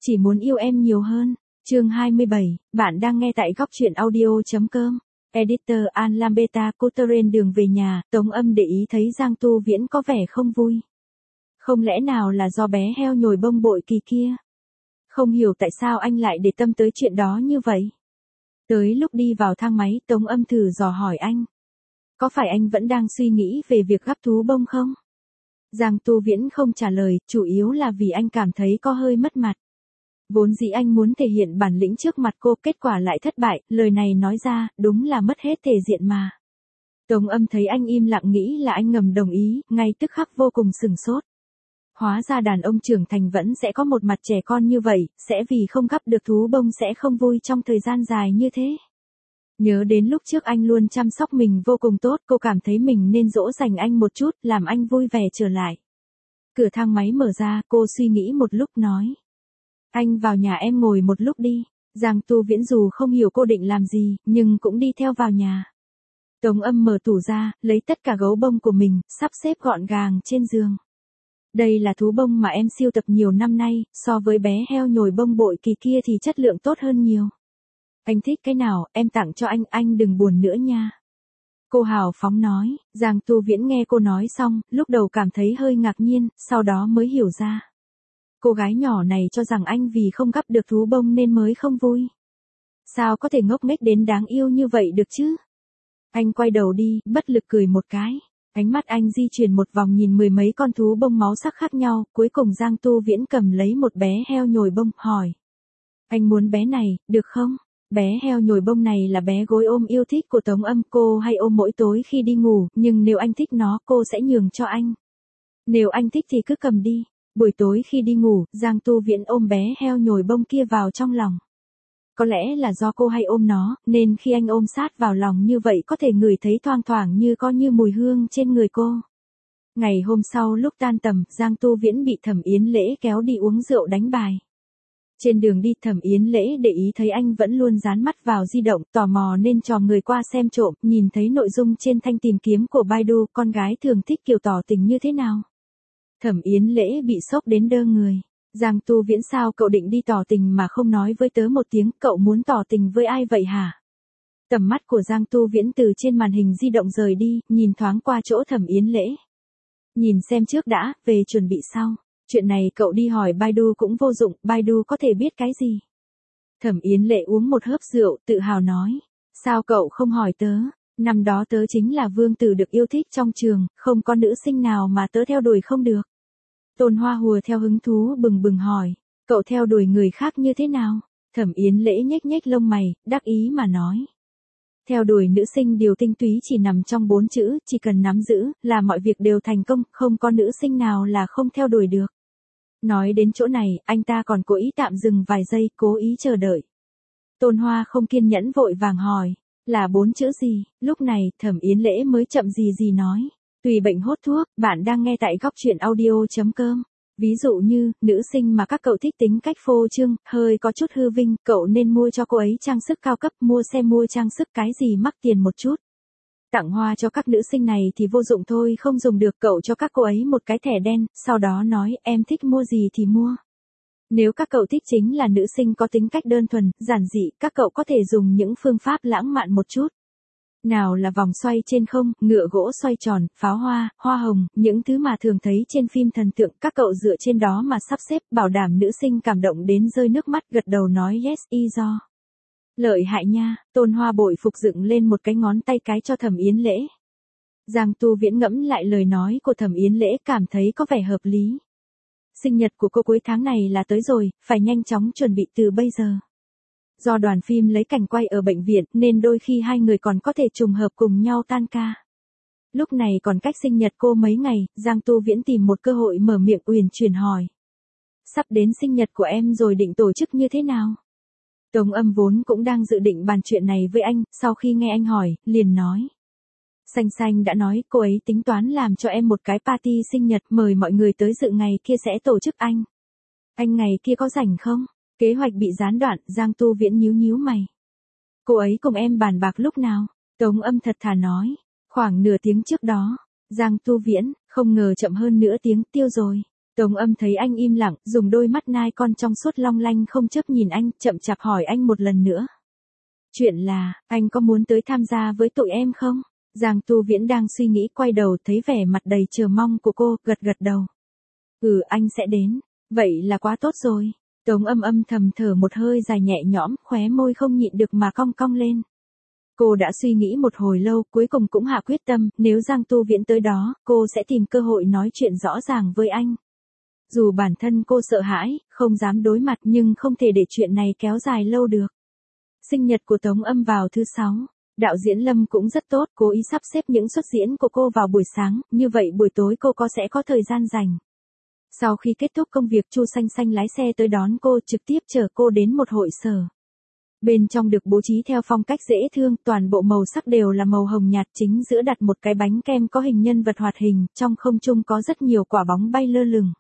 Chỉ muốn yêu em nhiều hơn. Chương 27, bạn đang nghe tại góc truyện audio.com. Editor An Lambeta Cotteren đường về nhà, Tống Âm để ý thấy Giang Tu Viễn có vẻ không vui. Không lẽ nào là do bé heo nhồi bông bội kỳ kia? Không hiểu tại sao anh lại để tâm tới chuyện đó như vậy. Tới lúc đi vào thang máy, Tống Âm thử dò hỏi anh. Có phải anh vẫn đang suy nghĩ về việc gắp thú bông không? Giang Tu Viễn không trả lời, chủ yếu là vì anh cảm thấy có hơi mất mặt. Vốn dĩ anh muốn thể hiện bản lĩnh trước mặt cô, kết quả lại thất bại, lời này nói ra, đúng là mất hết thể diện mà. Tống Âm thấy anh im lặng nghĩ là anh ngầm đồng ý, ngay tức khắc vô cùng sửng sốt. Hóa ra đàn ông trưởng thành vẫn sẽ có một mặt trẻ con như vậy, sẽ vì không gắp được thú bông sẽ không vui trong thời gian dài như thế. Nhớ đến lúc trước anh luôn chăm sóc mình vô cùng tốt, cô cảm thấy mình nên dỗ dành anh một chút, làm anh vui vẻ trở lại. Cửa thang máy mở ra, cô suy nghĩ một lúc nói. Anh vào nhà em ngồi một lúc đi. Giang Tu Viễn dù không hiểu cô định làm gì, nhưng cũng đi theo vào nhà. Tống Âm mở tủ ra, lấy tất cả gấu bông của mình, sắp xếp gọn gàng trên giường. Đây là thú bông mà em sưu tập nhiều năm nay, so với bé heo nhồi bông bội kỳ kia thì chất lượng tốt hơn nhiều. Anh thích cái nào, em tặng cho anh đừng buồn nữa nha. Cô hào phóng nói. Giang Tu Viễn nghe cô nói xong, lúc đầu cảm thấy hơi ngạc nhiên, sau đó mới hiểu ra. Cô gái nhỏ này cho rằng anh vì không gắp được thú bông nên mới không vui. Sao có thể ngốc nghếch đến đáng yêu như vậy được chứ? Anh quay đầu đi, bất lực cười một cái. Ánh mắt anh di chuyển một vòng nhìn mười mấy con thú bông máu sắc khác nhau, cuối cùng Giang Tu Viễn cầm lấy một bé heo nhồi bông, hỏi. Anh muốn bé này, được không? Bé heo nhồi bông này là bé gối ôm yêu thích của Tống Âm, cô hay ôm mỗi tối khi đi ngủ, nhưng nếu anh thích nó, cô sẽ nhường cho anh. Nếu anh thích thì cứ cầm đi. Buổi tối khi đi ngủ, Giang Tu Viễn ôm bé heo nhồi bông kia vào trong lòng. Có lẽ là do cô hay ôm nó, nên khi anh ôm sát vào lòng như vậy có thể ngửi thấy thoang thoảng như có như mùi hương trên người cô. Ngày hôm sau lúc tan tầm, Giang Tu Viễn bị Thẩm Yến Lễ kéo đi uống rượu đánh bài. Trên đường đi, Thẩm Yến Lễ để ý thấy anh vẫn luôn dán mắt vào di động, tò mò nên trò người qua xem trộm, nhìn thấy nội dung trên thanh tìm kiếm của Baidu, con gái thường thích kiểu tỏ tình như thế nào. Thẩm Yến Lễ bị sốc đến đơ người. Giang Tu Viễn, sao cậu định đi tỏ tình mà không nói với tớ một tiếng, cậu muốn tỏ tình với ai vậy hả? Tầm mắt của Giang Tu Viễn từ trên màn hình di động rời đi, nhìn thoáng qua chỗ Thẩm Yến Lễ. Nhìn xem trước đã, về chuẩn bị sau. Chuyện này cậu đi hỏi Baidu cũng vô dụng, Baidu có thể biết cái gì? Thẩm Yến Lễ uống một hớp rượu, tự hào nói. Sao cậu không hỏi tớ? Năm đó tớ chính là vương tử được yêu thích trong trường, không có nữ sinh nào mà tớ theo đuổi không được. Tôn Hoa hùa theo hứng thú bừng bừng hỏi. Cậu theo đuổi người khác như thế nào? Thẩm Yến Lễ nhếch nhếch lông mày, đắc ý mà nói. Theo đuổi nữ sinh điều tinh túy chỉ nằm trong 4 chữ, chỉ cần nắm giữ, là mọi việc đều thành công, không có nữ sinh nào là không theo đuổi được. Nói đến chỗ này, anh ta còn cố ý tạm dừng vài giây, cố ý chờ đợi. Tôn Hoa không kiên nhẫn vội vàng hỏi. Là 4 chữ gì? Lúc này, Thẩm Yến Lễ mới chậm gì nói. Tùy bệnh hốt thuốc, bạn đang nghe tại góc truyện audio.com. Ví dụ như, nữ sinh mà các cậu thích tính cách phô trương, hơi có chút hư vinh, cậu nên mua cho cô ấy trang sức cao cấp, mua xe mua trang sức cái gì mắc tiền một chút. Tặng hoa cho các nữ sinh này thì vô dụng thôi, không dùng được, cậu cho các cô ấy một cái thẻ đen, sau đó nói em thích mua gì thì mua. Nếu các cậu thích chính là nữ sinh có tính cách đơn thuần, giản dị, các cậu có thể dùng những phương pháp lãng mạn một chút. Nào là vòng xoay trên không, ngựa gỗ xoay tròn, pháo hoa, hoa hồng, những thứ mà thường thấy trên phim thần tượng, các cậu dựa trên đó mà sắp xếp, bảo đảm nữ sinh cảm động đến rơi nước mắt, gật đầu nói yes y do. Lợi hại nha. Tôn Hoa bội phục dựng lên một cái ngón tay cái cho Thẩm Yến Lễ. Giang Tu Viễn ngẫm lại lời nói của Thẩm Yến Lễ, cảm thấy có vẻ hợp lý. Sinh nhật của cô cuối tháng này là tới rồi, phải nhanh chóng chuẩn bị từ bây giờ. Do đoàn phim lấy cảnh quay ở bệnh viện nên đôi khi hai người còn có thể trùng hợp cùng nhau tan ca. Lúc này còn cách sinh nhật cô mấy ngày, Giang Tu Viễn tìm một cơ hội mở miệng uyển chuyển hỏi. Sắp đến sinh nhật của em rồi, định tổ chức như thế nào? Tống Âm vốn cũng đang dự định bàn chuyện này với anh, sau khi nghe anh hỏi, liền nói. Xanh Xanh đã nói cô ấy tính toán làm cho em một cái party sinh nhật, mời mọi người tới dự, ngày kia sẽ tổ chức anh. Anh ngày kia có rảnh không? Kế hoạch bị gián đoạn, Giang Tu Viễn nhíu mày. Cô ấy cùng em bàn bạc lúc nào? Tống Âm thật thà nói. Khoảng nửa tiếng trước đó. Giang Tu Viễn, không ngờ chậm hơn nửa tiếng, tiêu rồi. Tống Âm thấy anh im lặng, dùng đôi mắt nai con trong suốt long lanh không chớp nhìn anh, chậm chạp hỏi anh một lần nữa. Chuyện là, anh có muốn tới tham gia với tụi em không? Giang Tu Viễn đang suy nghĩ quay đầu thấy vẻ mặt đầy chờ mong của cô, gật gật đầu. Ừ, anh sẽ đến. Vậy là quá tốt rồi. Tống Âm âm thầm thở một hơi dài nhẹ nhõm, khóe môi không nhịn được mà cong cong lên. Cô đã suy nghĩ một hồi lâu, cuối cùng cũng hạ quyết tâm, nếu Giang Tu Viễn tới đó, cô sẽ tìm cơ hội nói chuyện rõ ràng với anh. Dù bản thân cô sợ hãi, không dám đối mặt nhưng không thể để chuyện này kéo dài lâu được. Sinh nhật của Tống Âm vào thứ 6. Đạo diễn Lâm cũng rất tốt, cố ý sắp xếp những suất diễn của cô vào buổi sáng, như vậy buổi tối cô sẽ có thời gian rảnh. Sau khi kết thúc công việc, Chu Xanh Xanh lái xe tới đón cô, trực tiếp chở cô đến một hội sở. Bên trong được bố trí theo phong cách dễ thương, toàn bộ màu sắc đều là màu hồng nhạt, chính giữa đặt một cái bánh kem có hình nhân vật hoạt hình, trong không trung có rất nhiều quả bóng bay lơ lửng.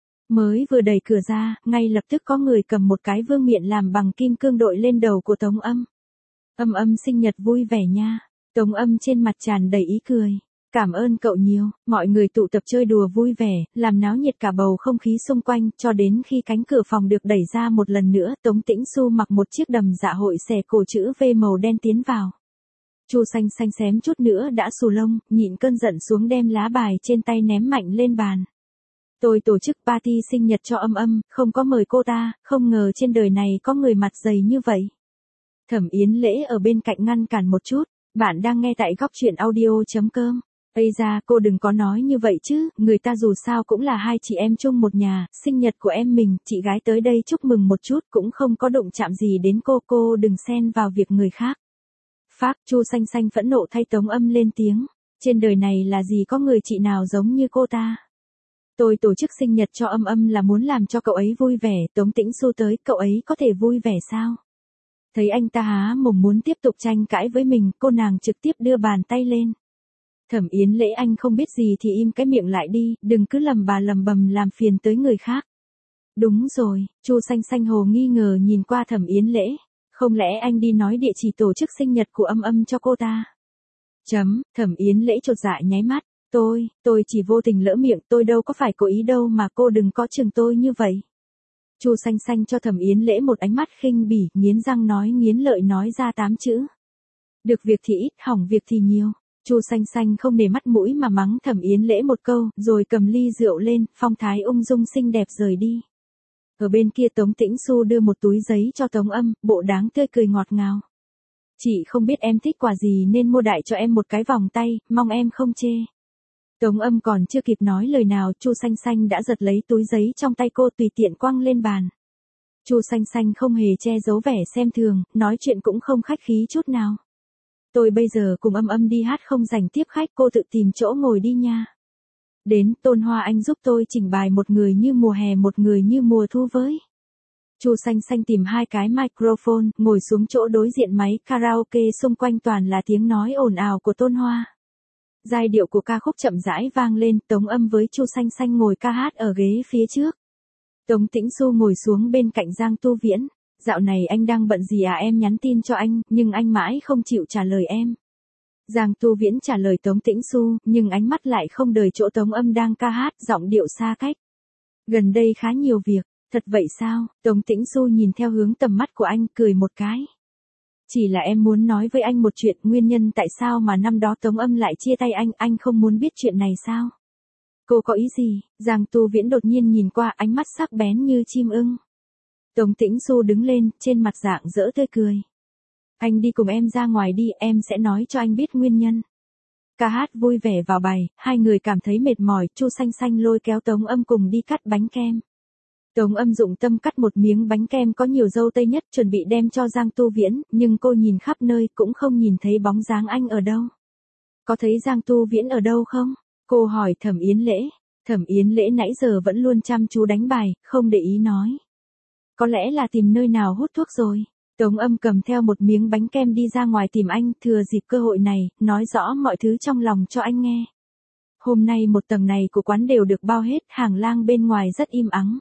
Mới vừa đẩy cửa ra, ngay lập tức có người cầm một cái vương miện làm bằng kim cương đội lên đầu của Tống Âm. Âm âm sinh nhật vui vẻ nha. Tống Âm trên mặt tràn đầy ý cười. Cảm ơn cậu nhiều, mọi người tụ tập chơi đùa vui vẻ, làm náo nhiệt cả bầu không khí xung quanh, cho đến khi cánh cửa phòng được đẩy ra một lần nữa, Tống Tĩnh Xu mặc một chiếc đầm dạ hội xẻ cổ chữ V màu đen tiến vào. Chu Xanh Xanh xém chút nữa đã xù lông, nhịn cơn giận xuống đem lá bài trên tay ném mạnh lên bàn. Tôi tổ chức party sinh nhật cho Âm âm, không có mời cô ta, không ngờ trên đời này có người mặt dày như vậy. Thẩm Yến Lễ ở bên cạnh ngăn cản một chút, bạn đang nghe tại góc truyện audio.com. Ây da, cô đừng có nói như vậy chứ, người ta dù sao cũng là hai chị em chung một nhà, sinh nhật của em mình, chị gái tới đây chúc mừng một chút cũng không có đụng chạm gì đến cô đừng xen vào việc người khác. Phác, Chu Xanh Xanh phẫn nộ thay Tống Âm lên tiếng, trên đời này là gì có người chị nào giống như cô ta. Tôi tổ chức sinh nhật cho Âm âm là muốn làm cho cậu ấy vui vẻ, Tống Tĩnh Xu tới, cậu ấy có thể vui vẻ sao? Thấy anh ta há mồm muốn tiếp tục tranh cãi với mình, cô nàng trực tiếp đưa bàn tay lên. Thẩm Yến Lễ, anh không biết gì thì im cái miệng lại đi, đừng cứ lầm bà lầm bầm làm phiền tới người khác. Đúng rồi, Chu Xanh Xanh hồ nghi ngờ nhìn qua Thẩm Yến Lễ, không lẽ anh đi nói địa chỉ tổ chức sinh nhật của Âm âm cho cô ta? Thẩm Yến Lễ chột dạ nháy mắt, tôi chỉ vô tình lỡ miệng, tôi đâu có phải cố ý đâu mà cô đừng có chừng tôi như vậy. Chu Xanh Xanh cho Thẩm Yến Lễ một ánh mắt khinh bỉ, nghiến răng nói nghiến lợi nói ra 8 chữ. Được việc thì ít, hỏng việc thì nhiều. Chu Xanh Xanh không để mắt mũi mà mắng Thẩm Yến Lễ một câu, rồi cầm ly rượu lên, phong thái ung dung xinh đẹp rời đi. Ở bên kia Tống Tĩnh Xu đưa một túi giấy cho Tống Âm, bộ đáng tươi cười ngọt ngào. Chị không biết em thích quà gì nên mua đại cho em một cái vòng tay, mong em không chê. Tống Âm còn chưa kịp nói lời nào, Chu Xanh Xanh đã giật lấy túi giấy trong tay cô tùy tiện quăng lên bàn. Chu Xanh Xanh không hề che giấu vẻ xem thường, nói chuyện cũng không khách khí chút nào. Tôi bây giờ cùng Âm âm đi hát không dành tiếp khách, cô tự tìm chỗ ngồi đi nha. Đến, Tôn Hoa anh giúp tôi chỉnh bài một người như mùa hè một người như mùa thu với. Chu Xanh Xanh tìm hai cái microphone, ngồi xuống chỗ đối diện máy karaoke, xung quanh toàn là tiếng nói ồn ào của Tôn Hoa. Giai điệu của ca khúc chậm rãi vang lên, Tống Âm với Chu Xanh Xanh ngồi ca hát ở ghế phía trước. Tống Tĩnh Xu ngồi xuống bên cạnh Giang Tu Viễn. Dạo này anh đang bận gì à, em nhắn tin cho anh, nhưng anh mãi không chịu trả lời em. Giang Tu Viễn trả lời Tống Tĩnh Xu, nhưng ánh mắt lại không đời chỗ Tống Âm đang ca hát, giọng điệu xa cách. Gần đây khá nhiều việc, thật vậy sao? Tống Tĩnh Xu nhìn theo hướng tầm mắt của anh, cười một cái. Chỉ là em muốn nói với anh một chuyện, nguyên nhân tại sao mà năm đó Tống Âm lại chia tay anh không muốn biết chuyện này sao? Cô có ý gì? Giang Tu Viễn đột nhiên nhìn qua, ánh mắt sắc bén như chim ưng. Tống Tĩnh Xu đứng lên, trên mặt rạng rỡ tươi cười. Anh đi cùng em ra ngoài đi, em sẽ nói cho anh biết nguyên nhân. Ca hát vui vẻ vào bài, hai người cảm thấy mệt mỏi, Chu Xanh Xanh lôi kéo Tống Âm cùng đi cắt bánh kem. Tống Âm dụng tâm cắt một miếng bánh kem có nhiều dâu tây nhất, chuẩn bị đem cho Giang Tu Viễn, nhưng cô nhìn khắp nơi cũng không nhìn thấy bóng dáng anh ở đâu. Có thấy Giang Tu Viễn ở đâu không? Cô hỏi Thẩm Yến Lễ. Thẩm Yến Lễ nãy giờ vẫn luôn chăm chú đánh bài, không để ý nói. Có lẽ là tìm nơi nào hút thuốc rồi. Tống Âm cầm theo một miếng bánh kem đi ra ngoài tìm anh, thừa dịp cơ hội này, nói rõ mọi thứ trong lòng cho anh nghe. Hôm nay một tầng này của quán đều được bao hết, hàng lang bên ngoài rất im ắng.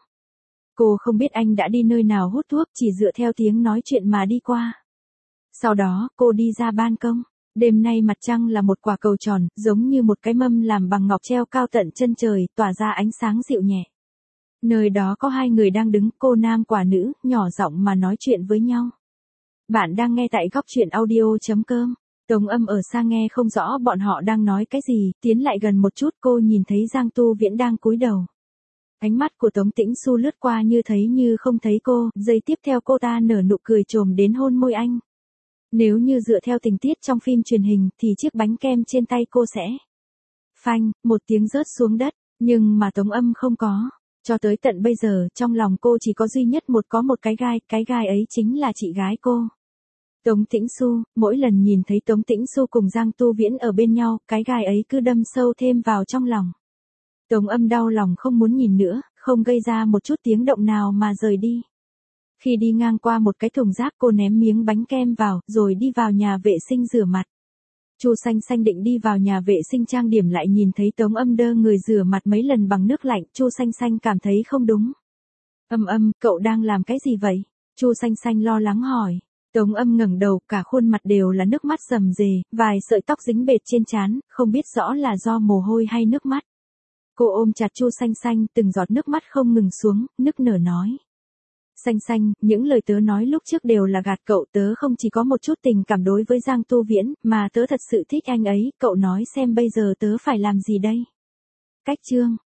Cô không biết anh đã đi nơi nào hút thuốc, chỉ dựa theo tiếng nói chuyện mà đi qua. Sau đó, cô đi ra ban công. Đêm nay mặt trăng là một quả cầu tròn, giống như một cái mâm làm bằng ngọc treo cao tận chân trời, tỏa ra ánh sáng dịu nhẹ. Nơi đó có hai người đang đứng, cô nam quả nữ, nhỏ giọng mà nói chuyện với nhau. Bạn đang nghe tại góc chuyện audio.com. Tống Âm ở xa nghe không rõ bọn họ đang nói cái gì, tiến lại gần một chút cô nhìn thấy Giang Tu Viễn đang cúi đầu. Ánh mắt của Tống Tĩnh Xu lướt qua như thấy như không thấy cô, giây tiếp theo cô ta nở nụ cười trồm đến hôn môi anh. Nếu như dựa theo tình tiết trong phim truyền hình thì chiếc bánh kem trên tay cô sẽ phanh, một tiếng rớt xuống đất, nhưng mà Tống Âm không có. Cho tới tận bây giờ, trong lòng cô chỉ có duy nhất có một cái gai ấy chính là chị gái cô. Tống Tĩnh Xu, mỗi lần nhìn thấy Tống Tĩnh Xu cùng Giang Tu Viễn ở bên nhau, cái gai ấy cứ đâm sâu thêm vào trong lòng. Tống Âm đau lòng không muốn nhìn nữa, không gây ra một chút tiếng động nào mà rời đi. Khi đi ngang qua một cái thùng rác cô ném miếng bánh kem vào, rồi đi vào nhà vệ sinh rửa mặt. Chu Xanh Xanh định đi vào nhà vệ sinh trang điểm lại nhìn thấy Tống Âm đơ người rửa mặt mấy lần bằng nước lạnh, Chu Xanh Xanh cảm thấy không đúng. Âm, cậu đang làm cái gì vậy? Chu Xanh Xanh lo lắng hỏi. Tống Âm ngẩng đầu, cả khuôn mặt đều là nước mắt rầm rề, vài sợi tóc dính bệt trên trán, không biết rõ là do mồ hôi hay nước mắt. Cô ôm chặt Chu Xanh Xanh, từng giọt nước mắt không ngừng xuống, nức nở nói. Xanh Xanh, những lời tớ nói lúc trước đều là gạt cậu, tớ không chỉ có một chút tình cảm đối với Giang Tu Viễn, mà tớ thật sự thích anh ấy, cậu nói xem bây giờ tớ phải làm gì đây? Cách chương.